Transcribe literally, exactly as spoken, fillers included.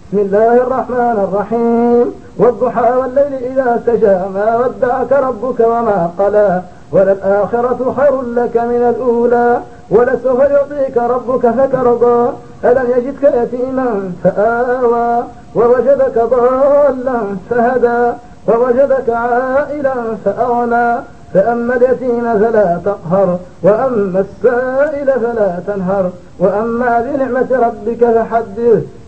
بسم الله الرحمن الرحيم والضحى والليل إذا سجى ما ودعك ربك وما قلى وللآخرة خير لك من الأولى ولسوف يعطيك ربك فترضى ألم يجدك يتيما فآوى ووجدك ضالا فهدى ووجدك عائلا فأغنى فأما اليتيم فلا تقهر وأما السائل فلا تنهر وأما بنعمة ربك فحدث